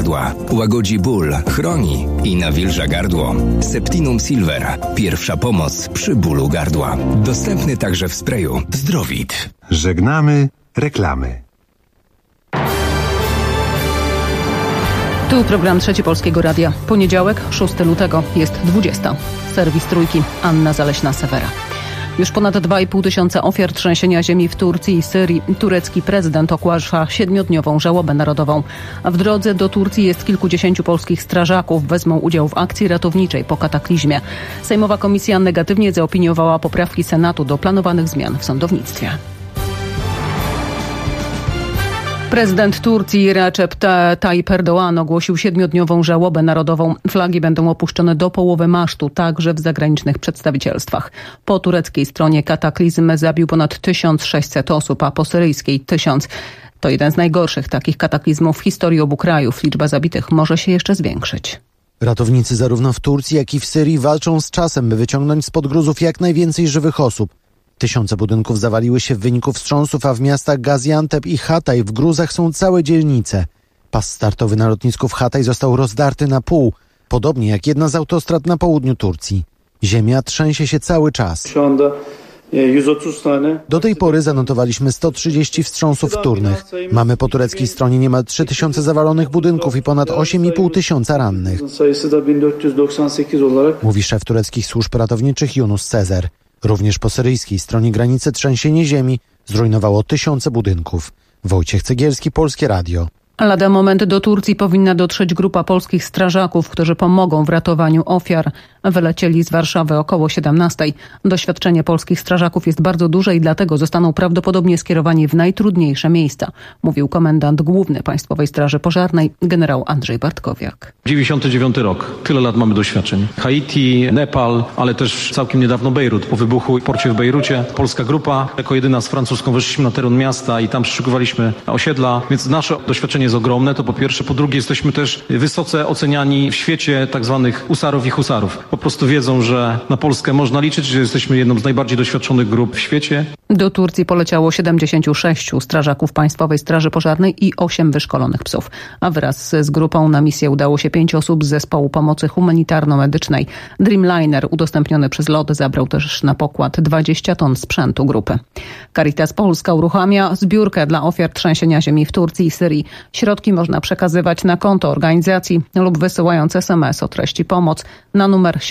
gardła. Łagodzi ból, chroni i nawilża gardło. Septinum Silver. Pierwsza pomoc przy bólu gardła. Dostępny także w sprayu Zdrowit. Żegnamy reklamy. Tu program Trzeci Polskiego Radia. Poniedziałek, 6 lutego, jest 20. Serwis Trójki, Anna Zaleśna-Sewera. Już ponad 2,5 tysiąca ofiar trzęsienia ziemi w Turcji i Syrii. Turecki prezydent ogłasza 7-dniową żałobę narodową. A w drodze do Turcji jest kilkudziesięciu polskich strażaków. Wezmą udział w akcji ratowniczej po kataklizmie. Sejmowa komisja negatywnie zaopiniowała poprawki Senatu do planowanych zmian w sądownictwie. Prezydent Turcji Recep Tayyip Erdoğan ogłosił 7-dniową żałobę narodową. Flagi będą opuszczone do połowy masztu, także w zagranicznych przedstawicielstwach. Po tureckiej stronie kataklizm zabił ponad 1600 osób, a po syryjskiej 1000. To jeden z najgorszych takich kataklizmów w historii obu krajów. Liczba zabitych może się jeszcze zwiększyć. Ratownicy zarówno w Turcji, jak i w Syrii walczą z czasem, by wyciągnąć spod gruzów jak najwięcej żywych osób. Tysiące budynków zawaliły się w wyniku wstrząsów, a w miastach Gaziantep i Hatay w gruzach są całe dzielnice. Pas startowy na lotnisku w Hatay został rozdarty na pół, podobnie jak jedna z autostrad na południu Turcji. Ziemia trzęsie się cały czas. Do tej pory zanotowaliśmy 130 wstrząsów wtórnych. Mamy po tureckiej stronie niemal 3000 zawalonych budynków i ponad 8,5 tysiąca rannych. Mówi szef tureckich służb ratowniczych Yunus Sezer. Również po syryjskiej stronie granicy trzęsienie ziemi zrujnowało tysiące budynków. Wojciech Cegielski, Polskie Radio. Lada moment do Turcji powinna dotrzeć grupa polskich strażaków, którzy pomogą w ratowaniu ofiar. Wylecieli z Warszawy około 17. Doświadczenie polskich strażaków jest bardzo duże i dlatego zostaną prawdopodobnie skierowani w najtrudniejsze miejsca, mówił komendant główny Państwowej Straży Pożarnej generał Andrzej Bartkowiak. 99 rok. Tyle lat mamy doświadczeń. Haiti, Nepal, ale też całkiem niedawno Bejrut. Po wybuchu w porcie w Bejrucie polska grupa jako jedyna z francuską weszliśmy na teren miasta i tam przeszukowaliśmy osiedla, więc nasze doświadczenie jest ogromne, to po pierwsze. Po drugie, jesteśmy też wysoce oceniani w świecie tak zwanych usarów i husarów. Po prostu wiedzą, że na Polskę można liczyć, że jesteśmy jedną z najbardziej doświadczonych grup w świecie. Do Turcji poleciało 76 strażaków Państwowej Straży Pożarnej i 8 wyszkolonych psów. A wraz z grupą na misję udało się 5 osób z zespołu pomocy humanitarno-medycznej. Dreamliner udostępniony przez LOT zabrał też na pokład 20 ton sprzętu grupy. Caritas Polska uruchamia zbiórkę dla ofiar trzęsienia ziemi w Turcji i Syrii. Środki można przekazywać na konto organizacji lub wysyłając SMS o treści pomoc na numer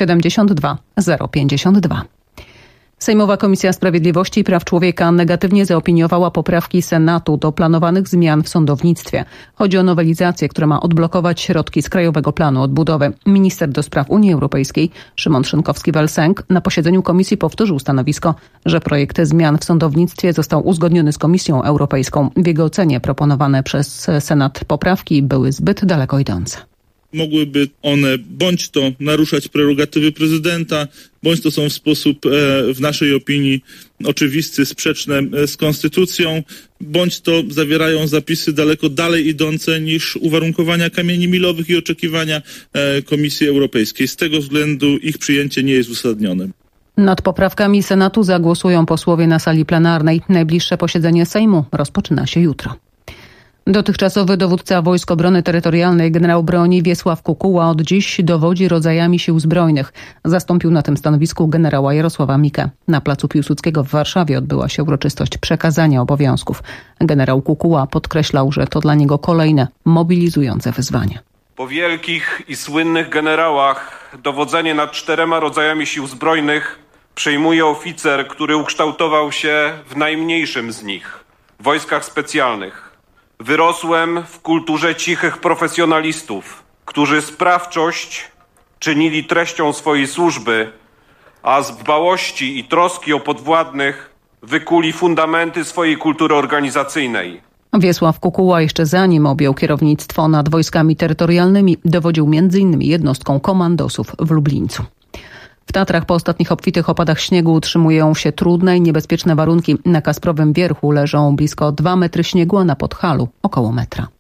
72052. Sejmowa Komisja Sprawiedliwości i Praw Człowieka negatywnie zaopiniowała poprawki Senatu do planowanych zmian w sądownictwie. Chodzi o nowelizację, która ma odblokować środki z Krajowego Planu Odbudowy. Minister do spraw Unii Europejskiej Szymon Szynkowski-Welsenk na posiedzeniu komisji powtórzył stanowisko, że projekt zmian w sądownictwie został uzgodniony z Komisją Europejską. W jego ocenie proponowane przez Senat poprawki były zbyt daleko idące. Mogłyby one bądź to naruszać prerogatywy prezydenta, bądź to są w sposób, w naszej opinii, oczywisty, sprzeczne z konstytucją, bądź to zawierają zapisy daleko dalej idące niż uwarunkowania kamieni milowych i oczekiwania Komisji Europejskiej. Z tego względu ich przyjęcie nie jest uzasadnione. Nad poprawkami Senatu zagłosują posłowie na sali plenarnej. Najbliższe posiedzenie Sejmu rozpoczyna się jutro. Dotychczasowy dowódca Wojsk Obrony Terytorialnej generał broni Wiesław Kukuła od dziś dowodzi rodzajami sił zbrojnych. Zastąpił na tym stanowisku generała Jarosława Mikę. Na placu Piłsudskiego w Warszawie odbyła się uroczystość przekazania obowiązków. Generał Kukuła podkreślał, że to dla niego kolejne mobilizujące wyzwanie. Po wielkich i słynnych generałach dowodzenie nad 4 rodzajami sił zbrojnych przejmuje oficer, który ukształtował się w najmniejszym z nich, w wojskach specjalnych. Wyrosłem w kulturze cichych profesjonalistów, którzy sprawczość czynili treścią swojej służby, a z dbałości i troski o podwładnych wykuli fundamenty swojej kultury organizacyjnej. Wiesław Kukuła jeszcze zanim objął kierownictwo nad wojskami terytorialnymi, dowodził m.in. jednostką komandosów w Lublińcu. W Tatrach po ostatnich obfitych opadach śniegu utrzymują się trudne i niebezpieczne warunki. Na Kasprowym Wierchu leżą blisko 2 metry śniegu, a na Podhalu około metra.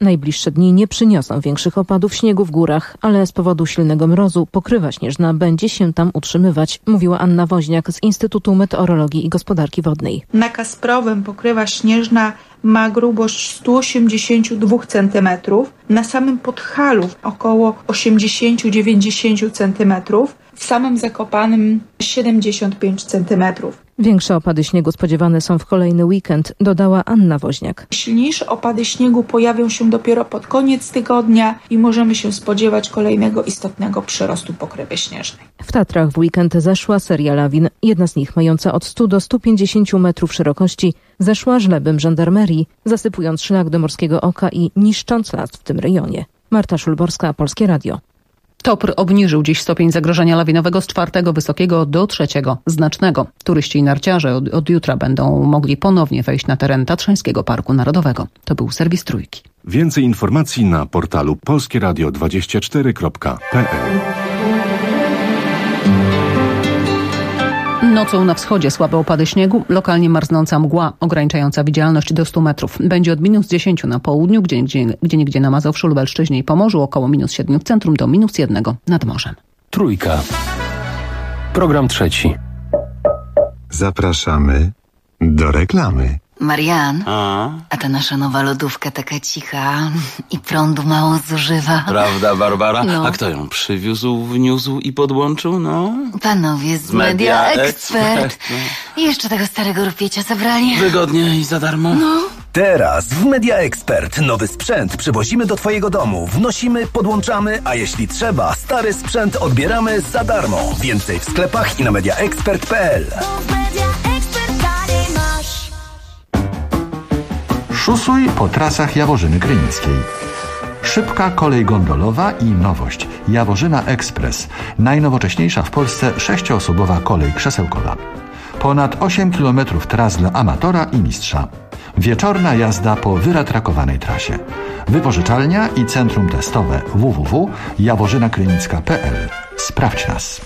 Najbliższe dni nie przyniosą większych opadów śniegu w górach, ale z powodu silnego mrozu pokrywa śnieżna będzie się tam utrzymywać, mówiła Anna Woźniak z Instytutu Meteorologii i Gospodarki Wodnej. Na Kasprowym pokrywa śnieżna ma grubość 182 cm, na samym Podhalu około 80-90 cm, w samym Zakopanem 75 cm. Większe opady śniegu spodziewane są w kolejny weekend, dodała Anna Woźniak. Silniejsze opady śniegu pojawią się dopiero pod koniec tygodnia i możemy się spodziewać kolejnego istotnego przyrostu pokrywy śnieżnej. W Tatrach w weekend zeszła seria lawin. Jedna z nich, mająca od 100 do 150 metrów szerokości, zeszła żlebem żandarmerii, zasypując szlak do Morskiego Oka i niszcząc las w tym rejonie. Marta Szulborska, Polskie Radio. TOPR obniżył dziś stopień zagrożenia lawinowego z 4 wysokiego do 3 znacznego. Turyści i narciarze od jutra będą mogli ponownie wejść na teren Tatrzańskiego Parku Narodowego. To był serwis Trójki. Więcej informacji na portalu polskieradio24.pl. Nocą na wschodzie słabe opady śniegu, lokalnie marznąca mgła ograniczająca widzialność do 100 metrów. Będzie od -10 na południu, gdzieniegdzie na Mazowszu, Lubelszczyźnie i Pomorzu, około -7 w centrum do -1 nad morzem. Trójka. Program trzeci. Zapraszamy do reklamy. Marian, a ta nasza nowa lodówka taka cicha i prądu mało zużywa. Prawda, Barbara? No. A kto ją przywiózł, wniósł i podłączył? No. Panowie z Media Expert. I jeszcze tego starego rupiecia zabrali. Wygodnie i za darmo. No. Teraz w Media Expert nowy sprzęt przywozimy do Twojego domu. Wnosimy, podłączamy, a jeśli trzeba, stary sprzęt odbieramy za darmo. Więcej w sklepach i na mediaexpert.pl. Szusuj po trasach Jaworzyny Krynickiej. Szybka kolej gondolowa i nowość. Jaworzyna Express. Najnowocześniejsza w Polsce 6-osobowa kolej krzesełkowa. Ponad 8 km tras dla amatora i mistrza. Wieczorna jazda po wyratrakowanej trasie. Wypożyczalnia i centrum testowe www.jaworzynakrynicka.pl. Sprawdź nas.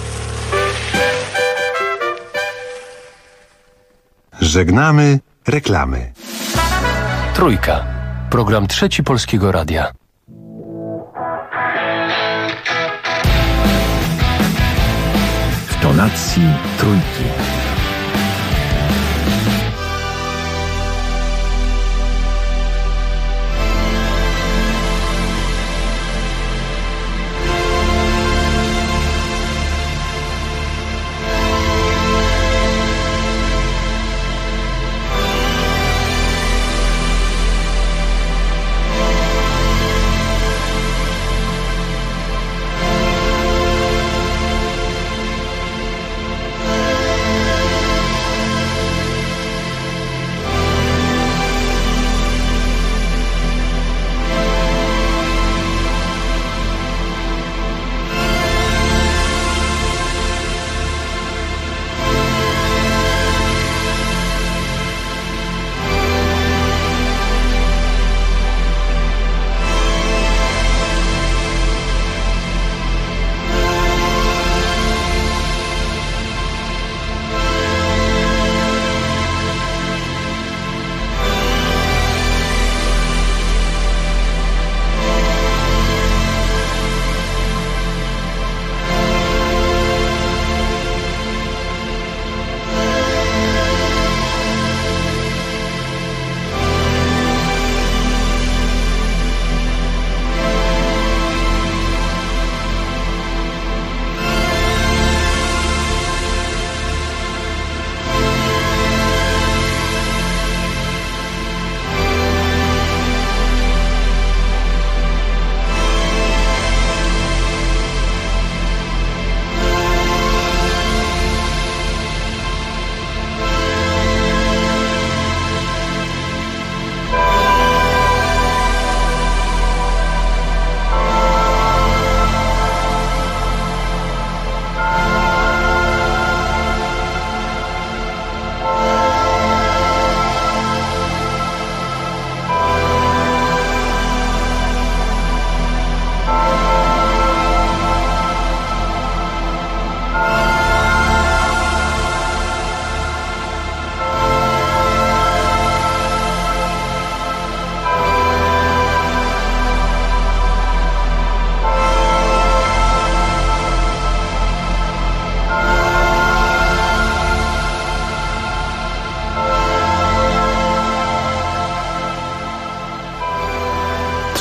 Żegnamy reklamy. Trójka. Program trzeci Polskiego Radia. W tonacji Trójki.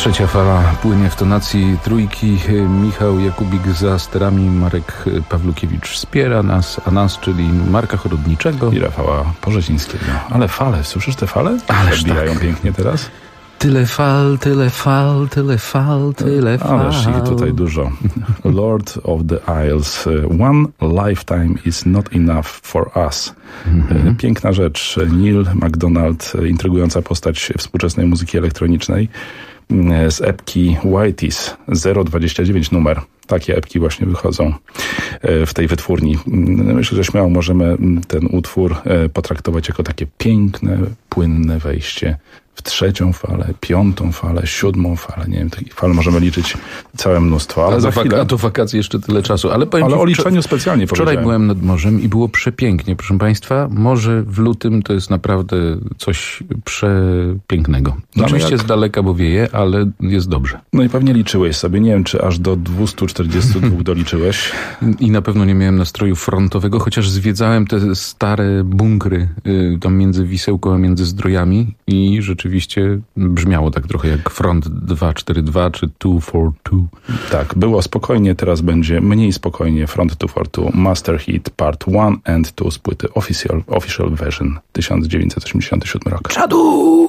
Trzecia fala płynie w tonacji trójki. Michał Jakubik za sterami, Marek Pawlukiewicz wspiera nas, a nas, czyli Marka Chorodniczego i Rafała Porzezińskiego. Ale fale, słyszysz te fale? Ależ bijają pięknie teraz. Tyle fal, tyle fal, tyle fal, tyle fal. Ależ ich tutaj dużo. Lord of the Isles. One lifetime is not enough for us. Piękna rzecz. Neil MacDonald, intrygująca postać współczesnej muzyki elektronicznej, z epki Whiteys 029 numer. Takie epki właśnie wychodzą w tej wytwórni. Myślę, że śmiało możemy ten utwór potraktować jako takie piękne, płynne wejście w trzecią falę, piątą falę, siódmą falę. Nie wiem, takich fal możemy liczyć całe mnóstwo. Ale a do wakacji jeszcze tyle czasu. Ale o liczeniu specjalnie wczoraj byłem nad morzem i było przepięknie, proszę państwa. Morze w lutym to jest naprawdę coś przepięknego. Oczywiście z daleka, bo wieje, ale jest dobrze. No i pewnie liczyłeś sobie. Nie wiem, czy aż do 242 doliczyłeś. I na pewno nie miałem nastroju frontowego, chociaż zwiedzałem te stare bunkry tam między Wisełką a między Zdrojami i rzeczywiście brzmiało tak trochę jak Front 242 czy 242. Tak, było spokojnie, teraz będzie mniej spokojnie. Front 242, Master Hit Part 1 and 2 z płyty Official Version 1987 rok. Czadu!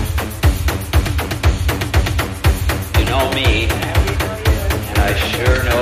Sure know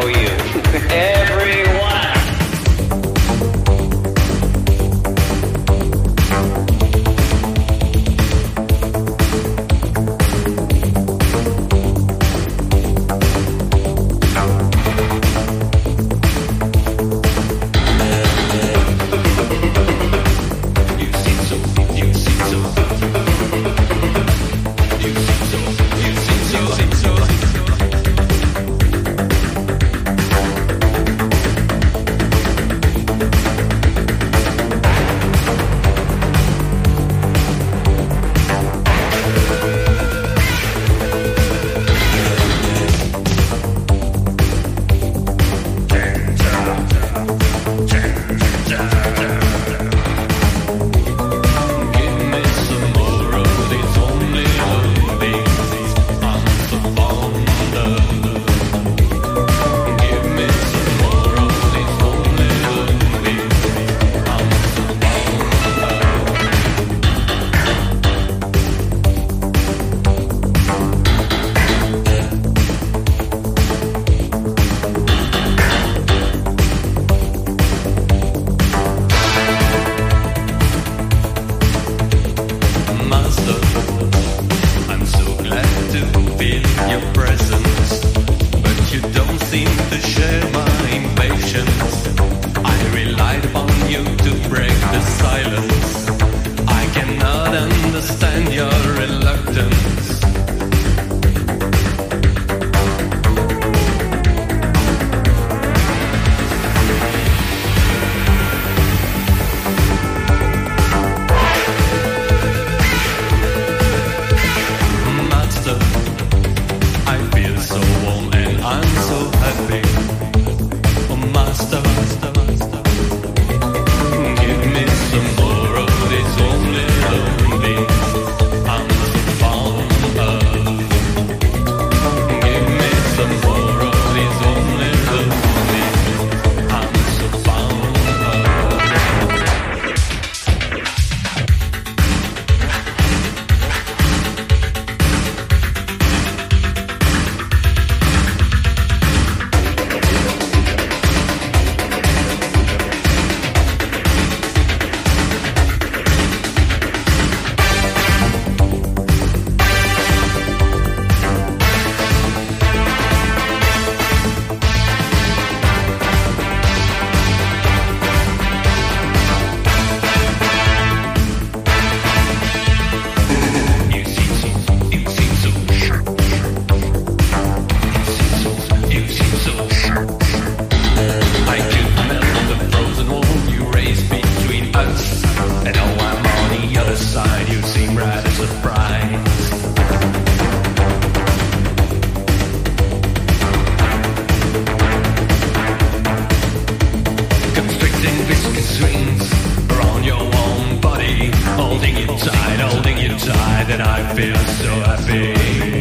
feel so happy.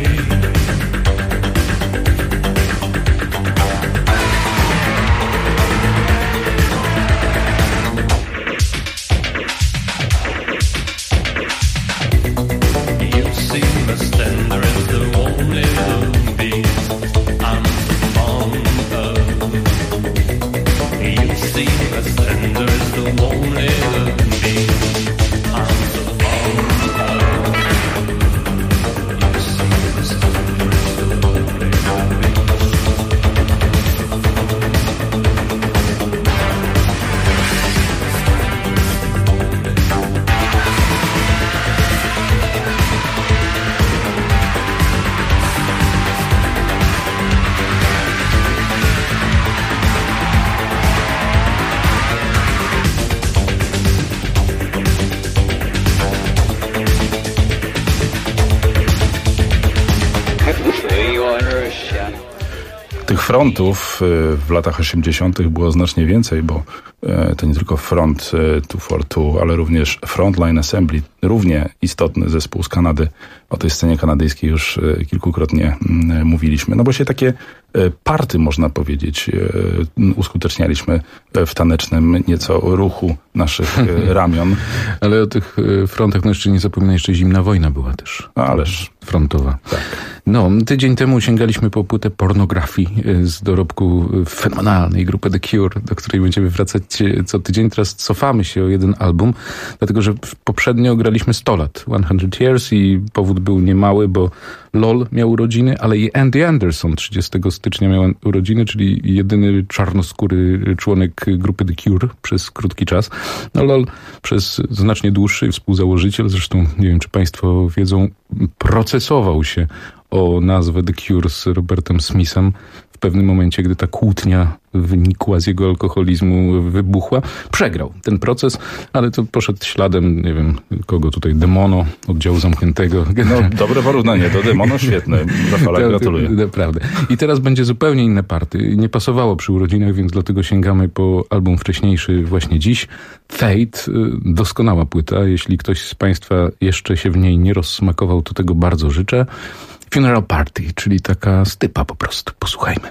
Tych frontów w latach 80. było znacznie więcej, bo to nie tylko Front 242, ale również Frontline Assembly, równie istotny zespół z Kanady. O tej scenie kanadyjskiej już kilkukrotnie mówiliśmy. No bo się takie party, można powiedzieć, uskutecznialiśmy w tanecznym nieco ruchu naszych ramion. Ale o tych frontach, no jeszcze nie zapominaj, jeszcze zimna wojna była też. Ależ frontowa. Tak. No, tydzień temu sięgaliśmy po płytę Pornografii z dorobku fenomenalnej grupy The Cure, do której będziemy wracać co tydzień. Teraz cofamy się o jeden album, dlatego że poprzednio graliśmy 100 lat, 100 Years, i powód był niemały, bo LOL miał urodziny, ale i Andy Anderson 30 stycznia miał urodziny, czyli jedyny czarnoskóry członek grupy The Cure przez krótki czas. No LOL przez znacznie dłuższy, współzałożyciel, zresztą nie wiem, czy państwo wiedzą, procesował się o nazwę The Cure z Robertem Smithem w pewnym momencie, gdy ta kłótnia wynikła z jego alkoholizmu, wybuchła. Przegrał ten proces, ale to poszedł śladem, nie wiem, kogo tutaj, Demono, oddziału zamkniętego. No, dobre porównanie do Demono, świetne. Rafale, gratuluję. Naprawdę. I teraz będzie zupełnie inne party. Nie pasowało przy urodzinach, więc dlatego sięgamy po album wcześniejszy właśnie dziś. Fate, doskonała płyta. Jeśli ktoś z państwa jeszcze się w niej nie rozsmakował, to tego bardzo życzę. Funeral Party, czyli taka stypa po prostu. Posłuchajmy.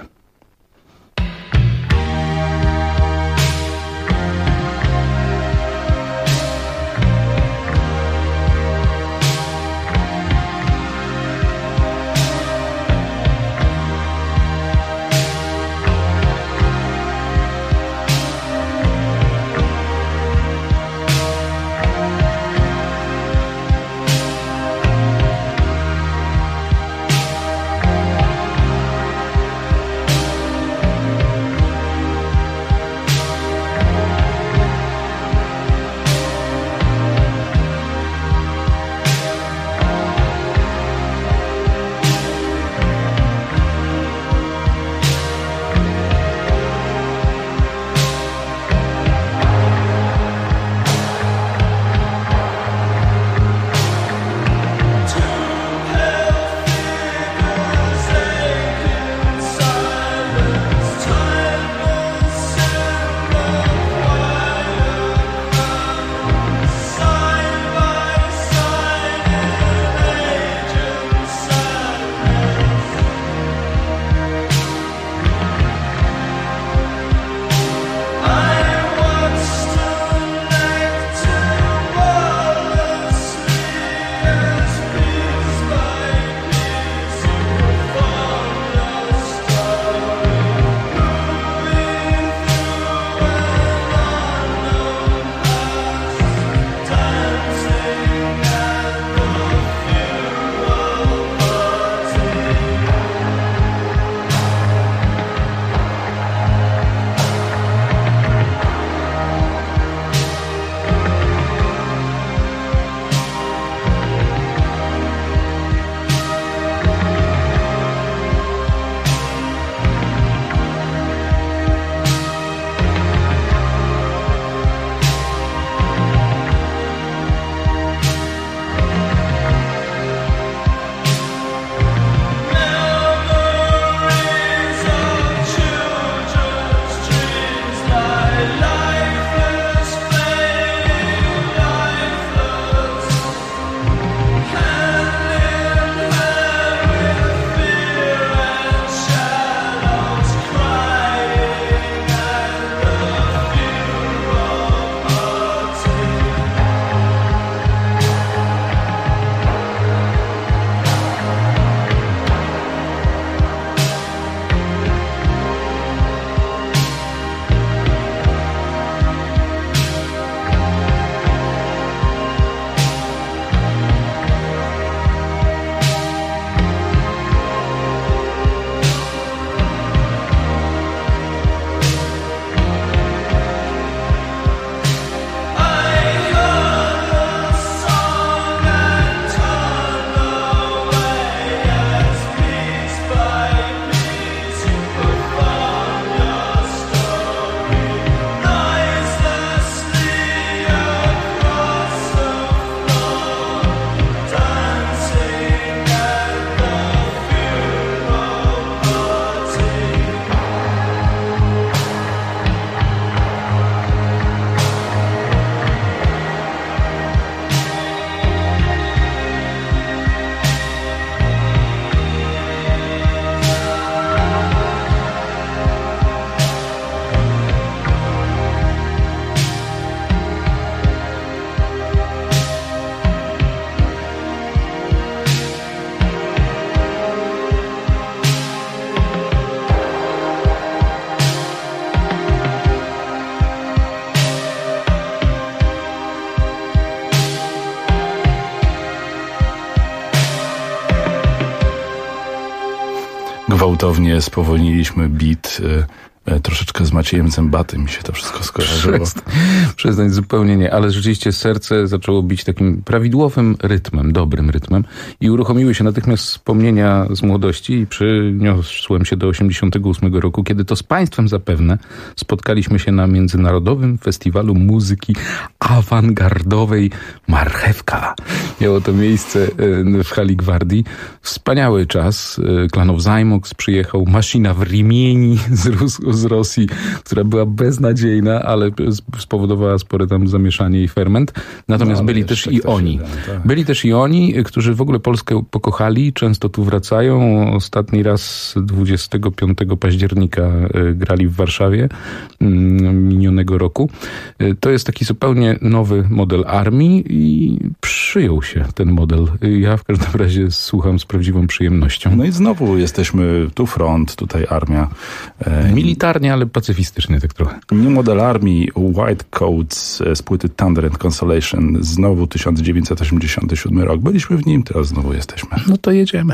gwałtownie spowolniliśmy beat. Troszeczkę z Maciejem Zębatym mi się to wszystko skojarzyło. Przestań, zupełnie nie, ale rzeczywiście serce zaczęło bić takim prawidłowym rytmem, dobrym rytmem i uruchomiły się natychmiast wspomnienia z młodości i przyniosłem się do 88 roku, kiedy to z państwem zapewne spotkaliśmy się na Międzynarodowym Festiwalu Muzyki Awangardowej Marchewka. Miało to miejsce w hali Gwardii. Wspaniały czas. Klanow Zajmox przyjechał, Maszyna w Rimieni z Rosji, która była beznadziejna, ale spowodowała spore tam zamieszanie i ferment. Natomiast byli też i oni. Byli też i oni, którzy w ogóle Polskę pokochali, często tu wracają. Ostatni raz 25 października grali w Warszawie minionego roku. To jest taki zupełnie nowy model armii i przyjął się ten model. Ja w każdym razie słucham z prawdziwą przyjemnością. No i znowu jesteśmy tu front, tutaj armia. Militarnie, ale pacyfistycznie tak trochę. New model armii White Coats z płyty Thunder and Consolation. Znowu 1987 rok. Byliśmy w nim, teraz znowu jesteśmy. No to jedziemy.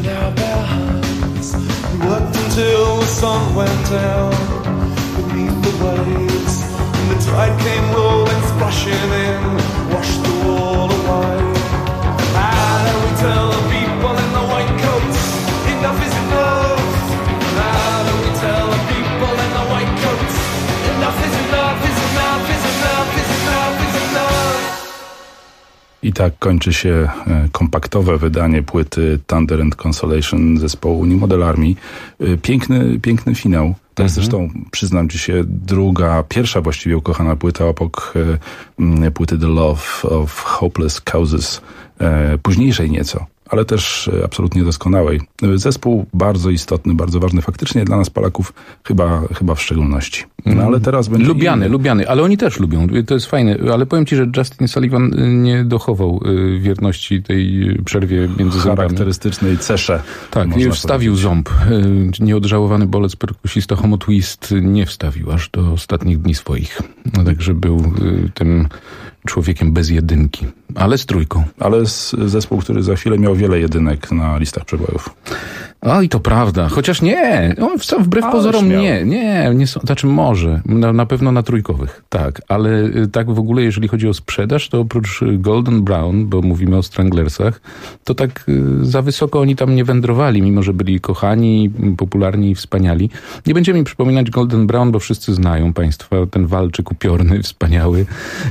I tak kończy się kompaktowe wydanie płyty Thunder and Consolation zespołu New Model Army. Piękny finał. To jest zresztą, przyznam ci się, pierwsza właściwie ukochana płyta obok płyty The Love of Hopeless Causes, późniejszej nieco, ale też absolutnie doskonałej. Zespół bardzo istotny, bardzo ważny faktycznie dla nas Polaków, chyba w szczególności. No ale teraz będzie... Lubiany, ale oni też lubią. To jest fajne, ale powiem ci, że Justin Sullivan nie dochował wierności tej przerwie między zębami. Charakterystycznej cesze. Tak, nie wstawił ząb. Nieodżałowany bolec perkusista Homo Twist nie wstawił aż do ostatnich dni swoich. No, także był tym człowiekiem bez jedynki, ale z trójką. Ale zespół, który za chwilę miał wiele jedynek na listach przebojów. Oj, to prawda. Chociaż nie. Wbrew pozorom nie są. Znaczy może. Na pewno na trójkowych. Tak. Ale tak w ogóle, jeżeli chodzi o sprzedaż, to oprócz Golden Brown, bo mówimy o Stranglersach, to tak za wysoko oni tam nie wędrowali, mimo że byli kochani, popularni i wspaniali. Nie będziemy mi przypominać Golden Brown, bo wszyscy znają państwa ten walczyk upiorny, wspaniały.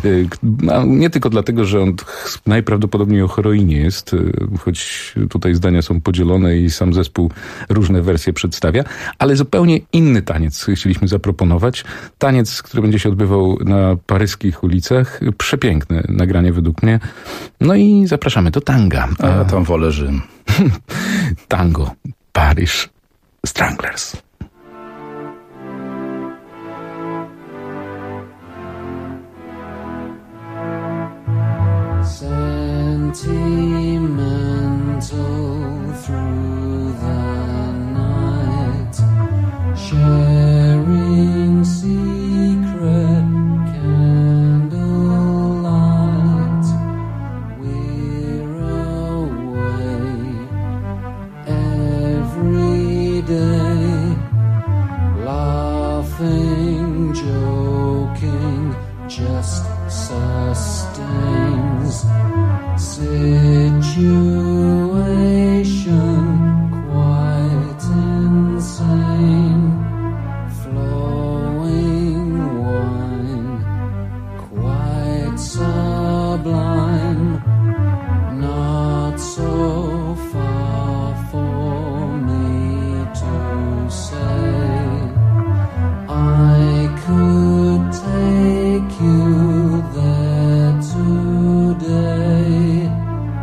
Nie tylko dlatego, że on najprawdopodobniej o heroinie jest, choć tutaj zdania są podzielone i sam zespół różne wersje przedstawia, ale zupełnie inny taniec chcieliśmy zaproponować. Taniec, który będzie się odbywał na paryskich ulicach. Przepiękne nagranie według mnie. No i zapraszamy do tanga. A ja tam wolę Rzym. Tango, Paryż, Stranglers. Sentimental through the night, sharing secret candlelight. We're away every day, laughing, joking, just sustains situation quite insane, flowing wine quite sublime, not so far for me to say. I could take you there today.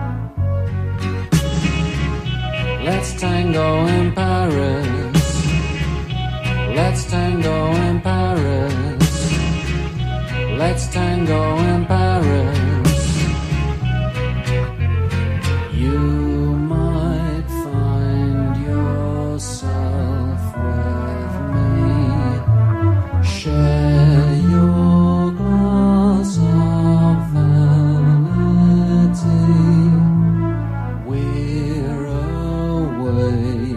Let's tango in Paris. Let's tango in Paris. Let's tango in Paris. You might find yourself with me. Share your glass of vanity. We're away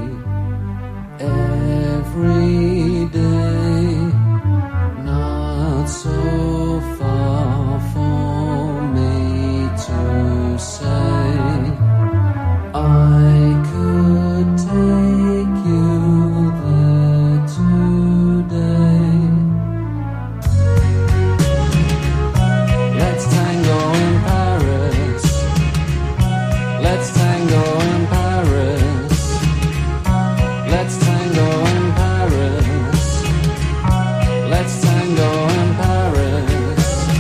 every day, not so far for me to say. I could take you there today. Let's tango in Paris. Let's tango in Paris. Let's tango in Paris. Let's tango in Paris.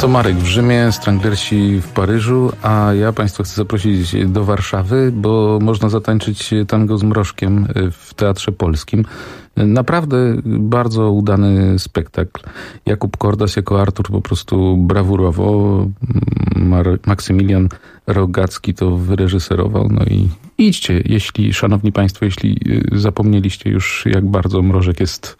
To Marek w Rzymie, Stranglersi w Paryżu, a ja Państwa chcę zaprosić do Warszawy, bo można zatańczyć tango z Mrożkiem w Teatrze Polskim. Naprawdę bardzo udany spektakl. Jakub Kordas jako Artur po prostu brawurowo. Maksymilian Rogacki to wyreżyserował. No i idźcie, szanowni Państwo, jeśli zapomnieliście już, jak bardzo Mrożek jest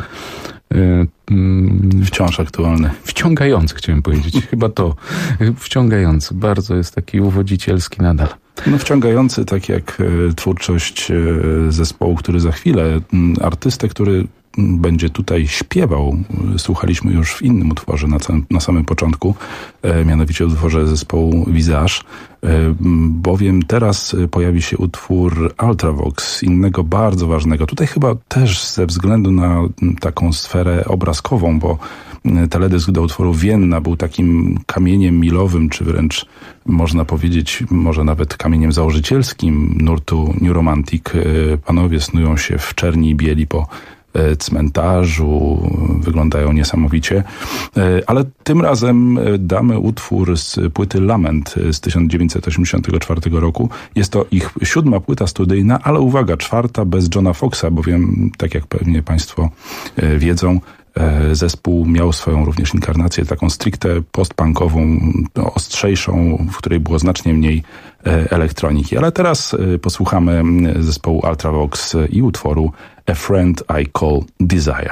wciąż aktualny. Wciągający, chciałem powiedzieć. Chyba to. Wciągający. Bardzo jest taki uwodzicielski nadal. No wciągający, tak jak twórczość zespołu, który za chwilę, artystę, który będzie tutaj śpiewał. Słuchaliśmy już w innym utworze na samym początku, mianowicie utworze zespołu Visage, bowiem teraz pojawi się utwór Ultravox, innego bardzo ważnego. Tutaj chyba też ze względu na taką sferę obrazkową, bo teledysk do utworu Vienna był takim kamieniem milowym, czy wręcz można powiedzieć, może nawet kamieniem założycielskim nurtu New Romantic. Panowie snują się w czerni i bieli po cmentarzu, wyglądają niesamowicie, ale tym razem damy utwór z płyty Lament z 1984 roku. Jest to ich 7. płyta studyjna, ale uwaga, 4. bez Johna Foxa, bowiem, tak jak pewnie Państwo wiedzą, zespół miał swoją również inkarnację, taką stricte postpunkową, ostrzejszą, w której było znacznie mniej elektroniki. Ale teraz posłuchamy zespołu Ultravox i utworu A Friend I Call Desire.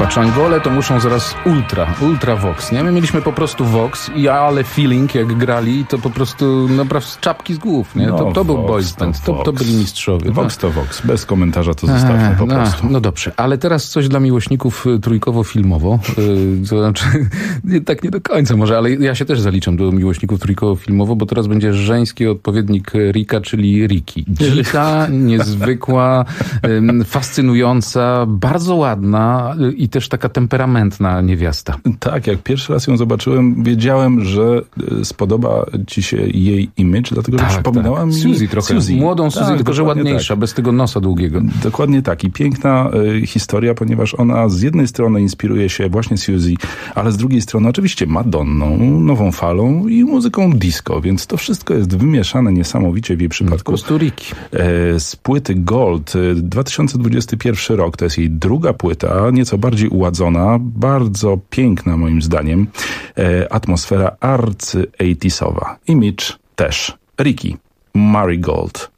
Paczangole to muszą zaraz ultra Vox, nie? My mieliśmy po prostu Vox i ale feeling jak grali, to po prostu naprawdę czapki z głów, nie? No, to był Vox, boys band, to byli mistrzowie. Vox to Vox, bez komentarza to zostawmy po prostu. No dobrze, ale teraz coś dla miłośników trójkowo-filmowo, to znaczy tak nie do końca może, ale ja się też zaliczam do miłośników trójkowo-filmowo, bo teraz będzie żeński odpowiednik Rika, czyli Riki. Dzika, niezwykła, fascynująca, bardzo ładna i też taka temperamentna niewiasta. Tak, jak pierwszy raz ją zobaczyłem, wiedziałem, że spodoba ci się jej image, dlatego że przypominała mi Suzy trochę. Młodą Suzy, tylko że ładniejsza, bez tego nosa długiego. Dokładnie tak. I piękna historia, ponieważ ona z jednej strony inspiruje się właśnie Suzy, ale z drugiej strony oczywiście Madonną, nową falą i muzyką disco, więc to wszystko jest wymieszane niesamowicie w jej przypadku. Riki. Z płyty Gold 2021 rok, to jest jej druga płyta, nieco bardziej uładzona, bardzo piękna moim zdaniem, atmosfera arcy-80sowa. Image też. Riki, Marigold.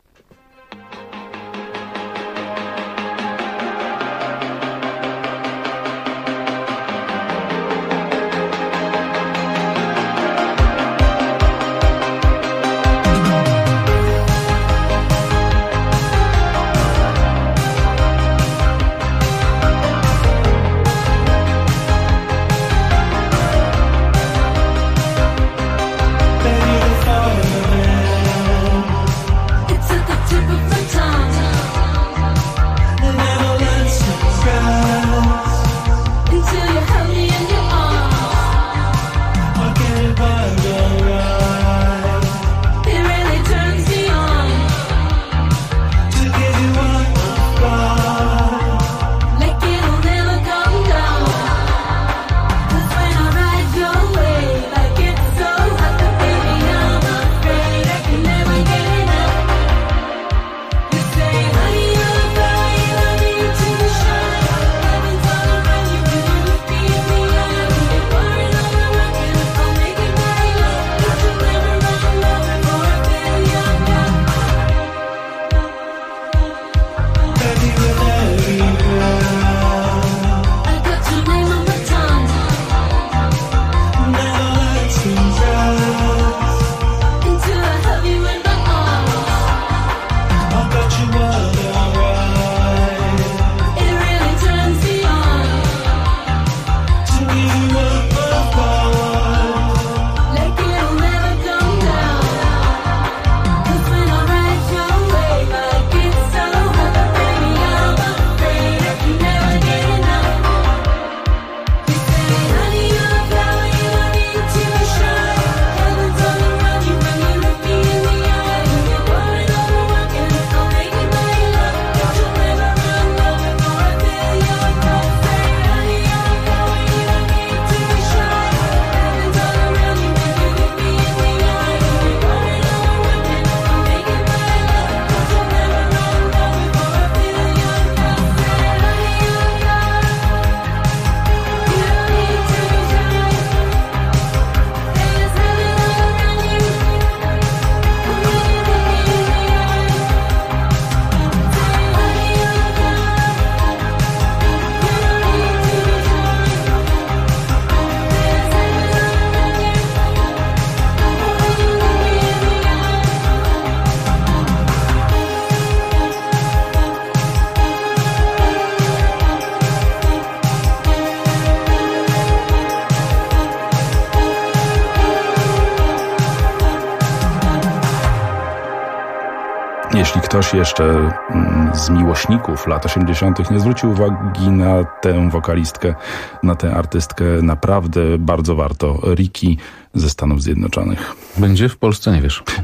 Jeśli ktoś jeszcze z miłośników lat 80. nie zwrócił uwagi na tę wokalistkę, na tę artystkę, naprawdę bardzo warto. Riki ze Stanów Zjednoczonych. Będzie w Polsce, nie wiesz?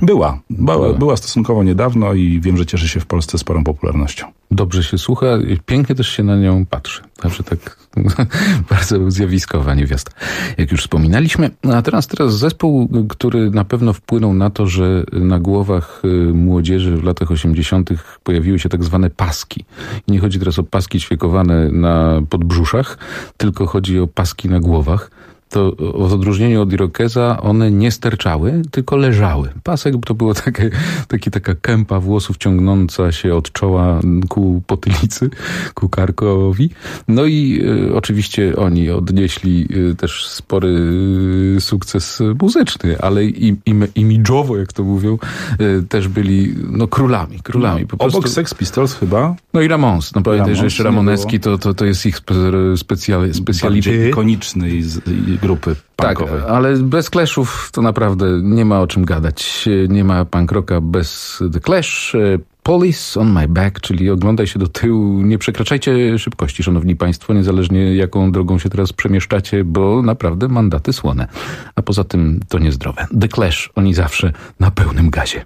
Była stosunkowo niedawno i wiem, że cieszy się w Polsce sporą popularnością. Dobrze się słucha, pięknie też się na nią patrzy. Także tak bardzo zjawiskowa niewiasta. Jak już wspominaliśmy, a teraz zespół, który na pewno wpłynął na to, że na głowach młodzieży w latach 80. pojawiły się tak zwane paski. I nie chodzi teraz o paski ćwiekowane na podbrzuszach, tylko chodzi o paski na głowach. to w odróżnieniu od irokeza one nie sterczały, tylko leżały. Pasek to było taka kępa włosów ciągnąca się od czoła ku potylicy, ku karkowi. No i oczywiście oni odnieśli też spory sukces muzyczny, ale imidżowo, jak to mówią, też byli królami. Po prostu. Obok Sex Pistols chyba? No i Ramones. No pamiętaj, że jeszcze Ramoneski to jest ich specjality ikonicznej grupy punkowej. Tak, ale bez Clashów to naprawdę nie ma o czym gadać. Nie ma punk rocka bez The Clash. Police on my back, czyli oglądaj się do tyłu, nie przekraczajcie szybkości, szanowni państwo, niezależnie jaką drogą się teraz przemieszczacie, bo naprawdę mandaty słone. A poza tym to niezdrowe. The Clash, oni zawsze na pełnym gazie.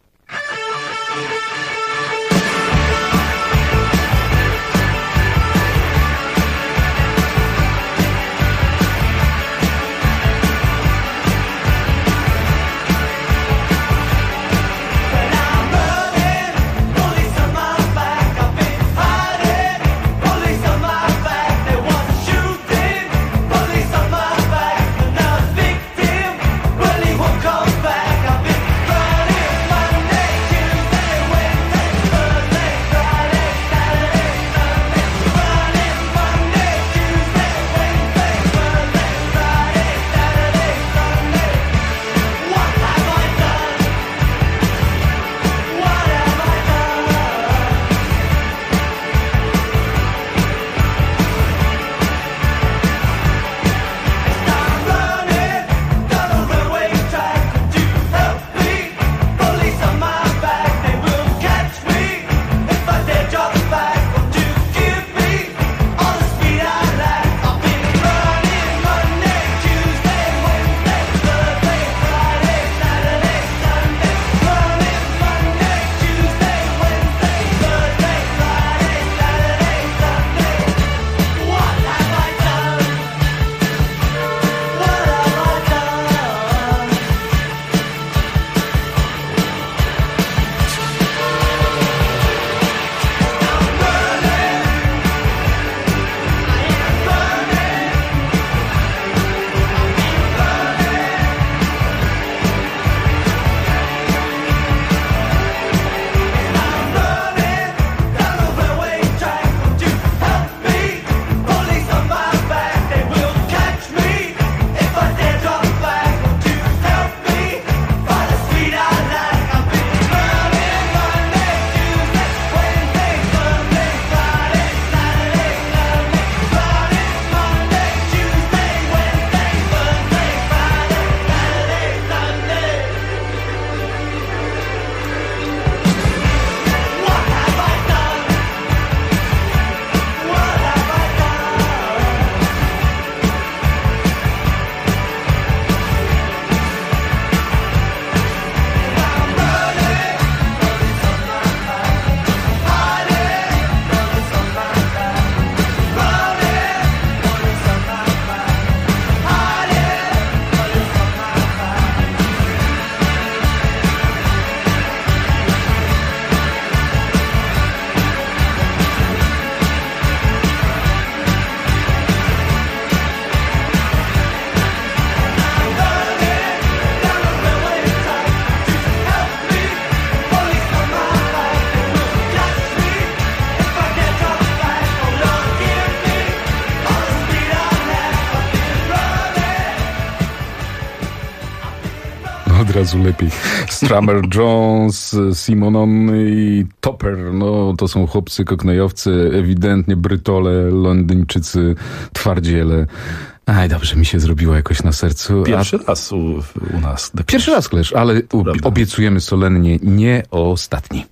Od razu lepiej. Strummer Jones, Simonon i Topper. No, to są chłopcy koknejowcy, ewidentnie Brytole, Londyńczycy, twardziele. Aj, dobrze mi się zrobiło jakoś na sercu. Pierwszy raz u nas. Pierwszy raz Clash, ale obiecujemy solennie, nie ostatni.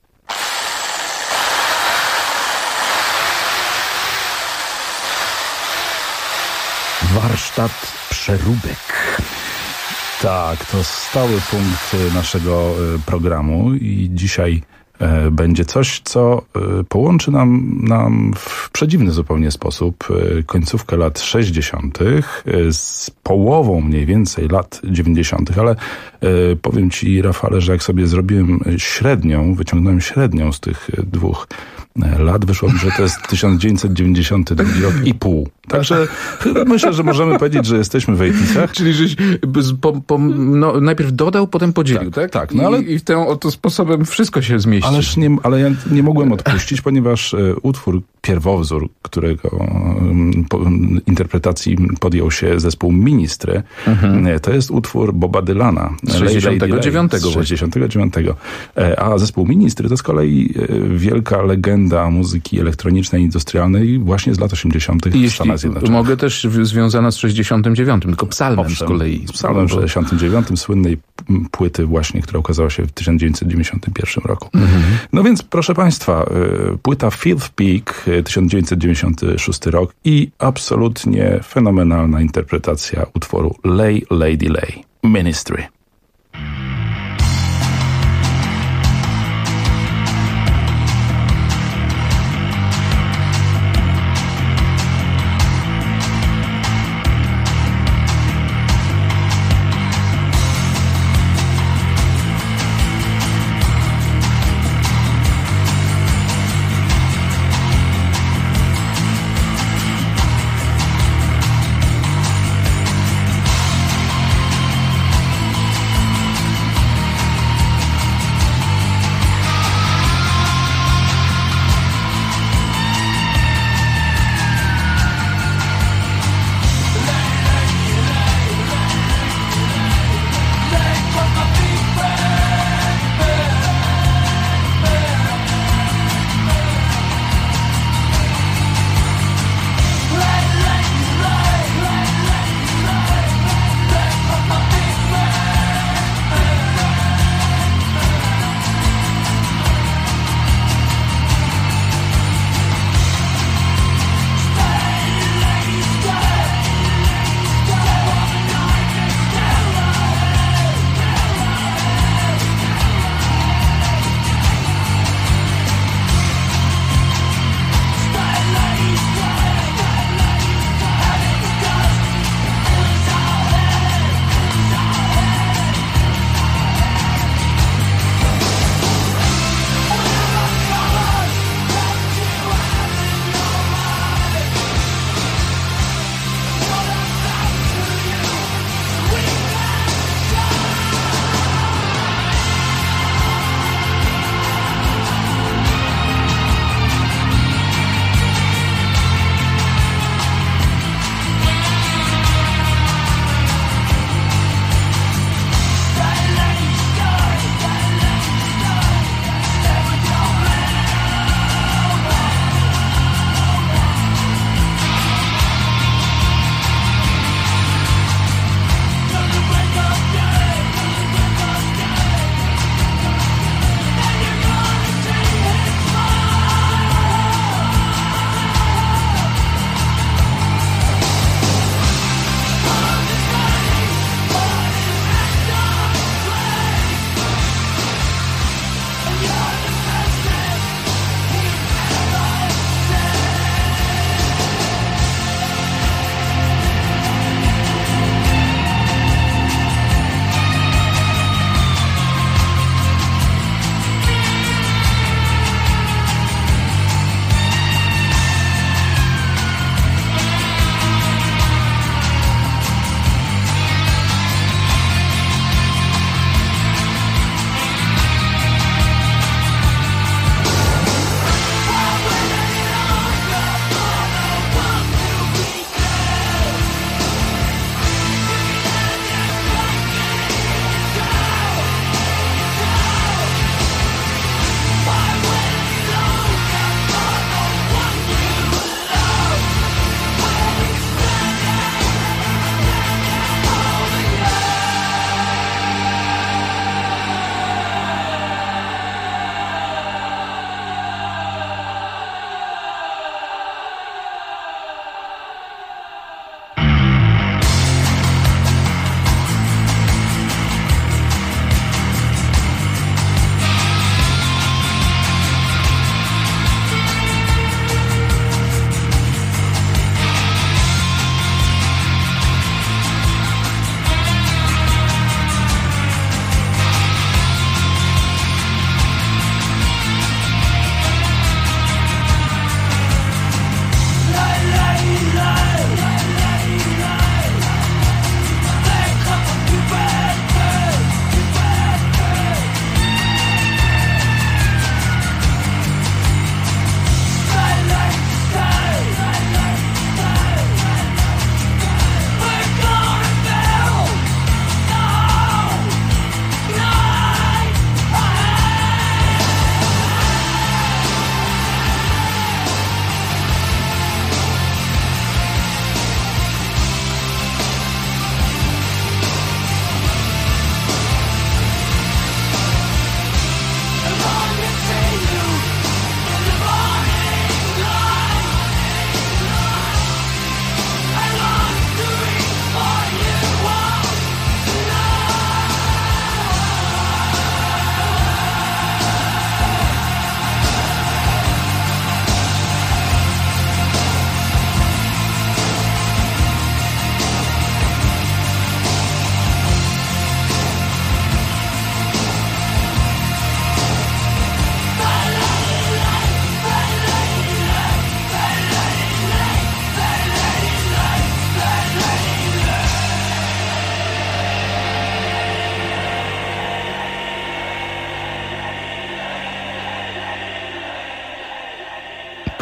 Warsztat przeróbek. Tak, to stały punkt naszego programu i dzisiaj będzie coś, co połączy nam w przedziwny zupełnie sposób końcówkę lat 60. z połową mniej więcej lat 90., ale powiem ci, Rafale, że jak sobie zrobiłem wyciągnąłem średnią z tych dwóch lat. Wyszło mi, że to jest 1992 rok i pół. Także myślę, że możemy powiedzieć, że jesteśmy w 80'sach. Czyli żeś najpierw dodał, potem podzielił, tak? Tak. No ale... I w ten oto sposobem wszystko się zmieści. Ale ja nie mogłem odpuścić, ponieważ utwór, pierwowzór, którego interpretacji podjął się zespół Ministry, to jest utwór Boba Dylana. Z 69. Z 69. A zespół Ministry to z kolei wielka legenda muzyki elektronicznej i industrialnej właśnie z lat 80. w Stanach Zjednoczonych. Mogę też związana z 69, tylko psalmem z kolei. Z psalmem 69, słynnej płyty właśnie, która ukazała się w 1991 roku. No więc proszę Państwa, płyta Fifth Peak, 1996 rok i absolutnie fenomenalna interpretacja utworu Lay Lady Lay, Ministry.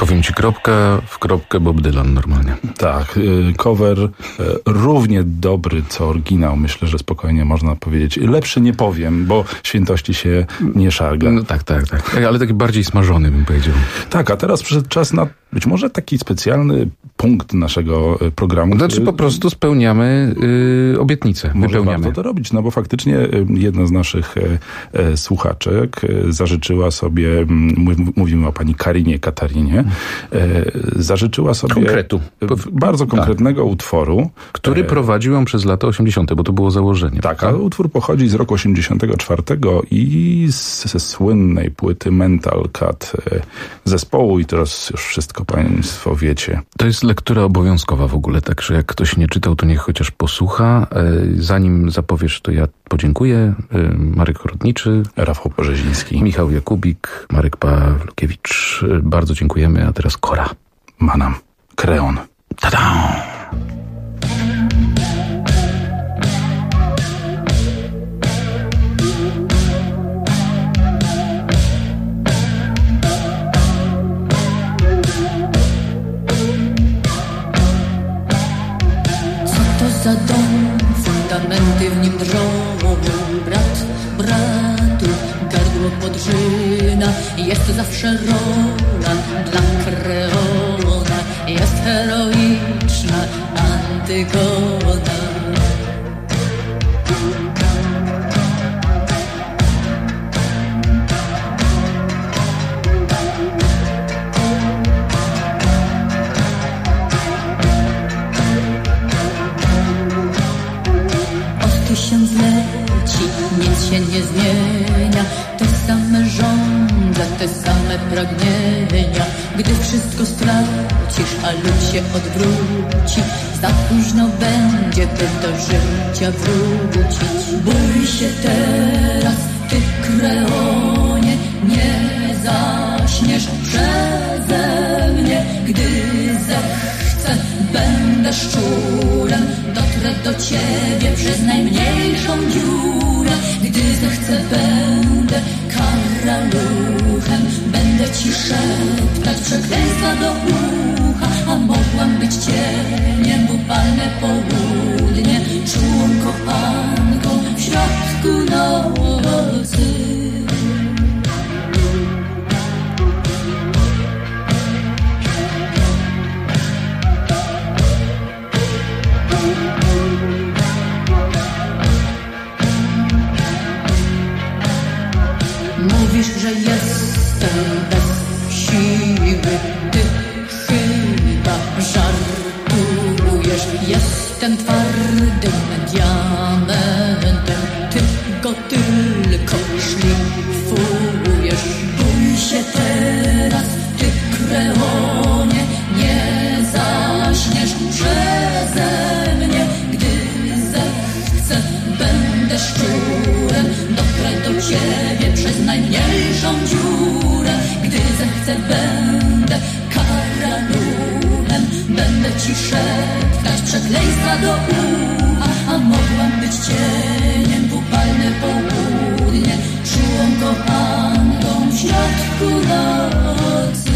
Powiem ci kropka w kropkę Bob Dylan normalnie. Tak, cover równie dobry co oryginał. Myślę, że spokojnie można powiedzieć. Lepszy nie powiem, bo świętości się nie szarga. No tak. Ale taki bardziej smażony bym powiedział. Tak, a teraz przyszedł czas na być może taki specjalny punkt naszego programu. Znaczy po prostu spełniamy obietnicę. Może warto to robić, no bo faktycznie jedna z naszych słuchaczek zażyczyła sobie, mówimy o pani Katarinie, zażyczyła sobie bardzo konkretnego utworu. Który prowadził ją przez lata 80., bo to było założenie. Tak, a utwór pochodzi z roku 84 i ze słynnej płyty Mental Cut zespołu i teraz już wszystko państwo wiecie. To jest lektura obowiązkowa w ogóle, także jak ktoś nie czytał, to niech chociaż posłucha. Zanim zapowiesz, to ja podziękuję. Marek Chodniczy, Rafał Porzeziński, Michał Jakubik, Marek Pawlukiewicz. Bardzo dziękujemy, a teraz Kora. Manam. Kreon. Ta-da! Za dom, fundamenty w nim drżą. Brat bratu gardło podrzyna. Jest zawsze rola dla Kreona. Jest heroiczna Antygona. Tysiącleci, nic się nie zmienia. Te same żądze, te same pragnienia. Gdy wszystko stracisz, a lud się odwróci, za późno będzie, by do życia wrócić. Bój się teraz, ty Kreonie, nie zaśniesz przeze mnie. Gdy zechcę, będę szczurem, dotrę do ciebie przez najmniejszą dziurę. Gdy zechcę, będę karaluchem, będę ci szeptać przekleństwa do ucha. A mogłam być cieniem, upalne południe, czułą kochanką w środku nocy. Mówisz, że jestem bez siły, ty chyba żartujesz. Jestem twardym diamentem, ty go tylko szlifujesz. Bój się teraz, ty Kreonie, nie zaśniesz przeze mnie. Gdy zechcę, będę szczurem, dotrę do ciebie przez najmniejszą dziurę. Gdy zechcę, będę karaluchem, będę ci szeptać przekleństwa do ucha. A mogłam być cieniem w upalne południe, czułą kochanką w środku nocy.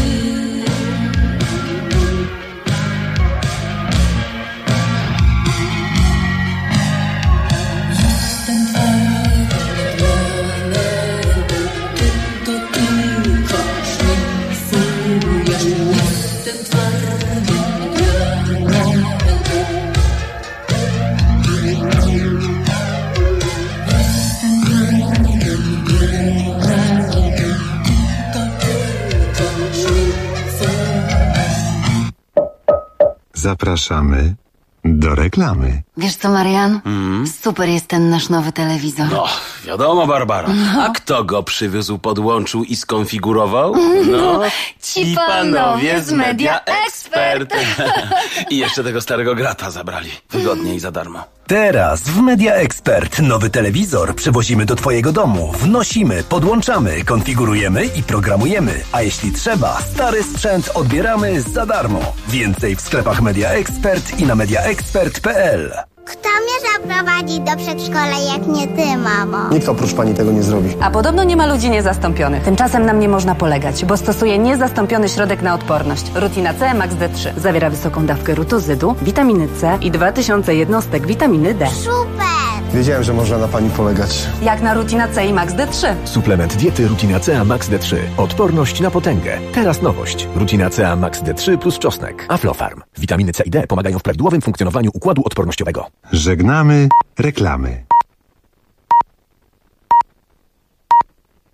Zapraszamy do reklamy. Wiesz co, Marian? Super jest ten nasz nowy telewizor. No, wiadomo, Barbara. A kto go przywiózł, podłączył i skonfigurował? No, ci panowie z Media Expert. I jeszcze tego starego grata zabrali. Wygodnie i za darmo. Teraz w Media Expert nowy telewizor przywozimy do twojego domu. Wnosimy, podłączamy, konfigurujemy i programujemy. A jeśli trzeba, stary sprzęt odbieramy za darmo. Więcej w sklepach Media Expert i na mediaexpert.pl. Kto mnie zaprowadzić do przedszkola, jak nie ty, mamo? Nikt oprócz pani tego nie zrobi. A podobno nie ma ludzi niezastąpionych. Tymczasem na mnie można polegać, bo stosuję niezastąpiony środek na odporność. Rutina C Max D3. Zawiera wysoką dawkę rutozydu, witaminy C i 2000 jednostek witaminy D. Super! Wiedziałem, że można na pani polegać. Jak na Rutina C i Max D3. Suplement diety Rutina C Max D3. Odporność na potęgę. Teraz nowość. Rutina C Max D3 plus czosnek. Aflofarm. Witaminy C i D pomagają w prawidłowym funkcjonowaniu układu odpornościowego. Żegnamy reklamy.